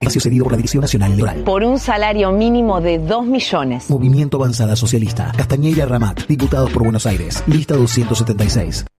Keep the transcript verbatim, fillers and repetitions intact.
espacio cedido por la Dirección Nacional Electoral. Por un salario mínimo de dos millones. Movimiento Avanzada Socialista. Castañeira Ramat. Diputados por Buenos Aires. Lista doscientos setenta y seis.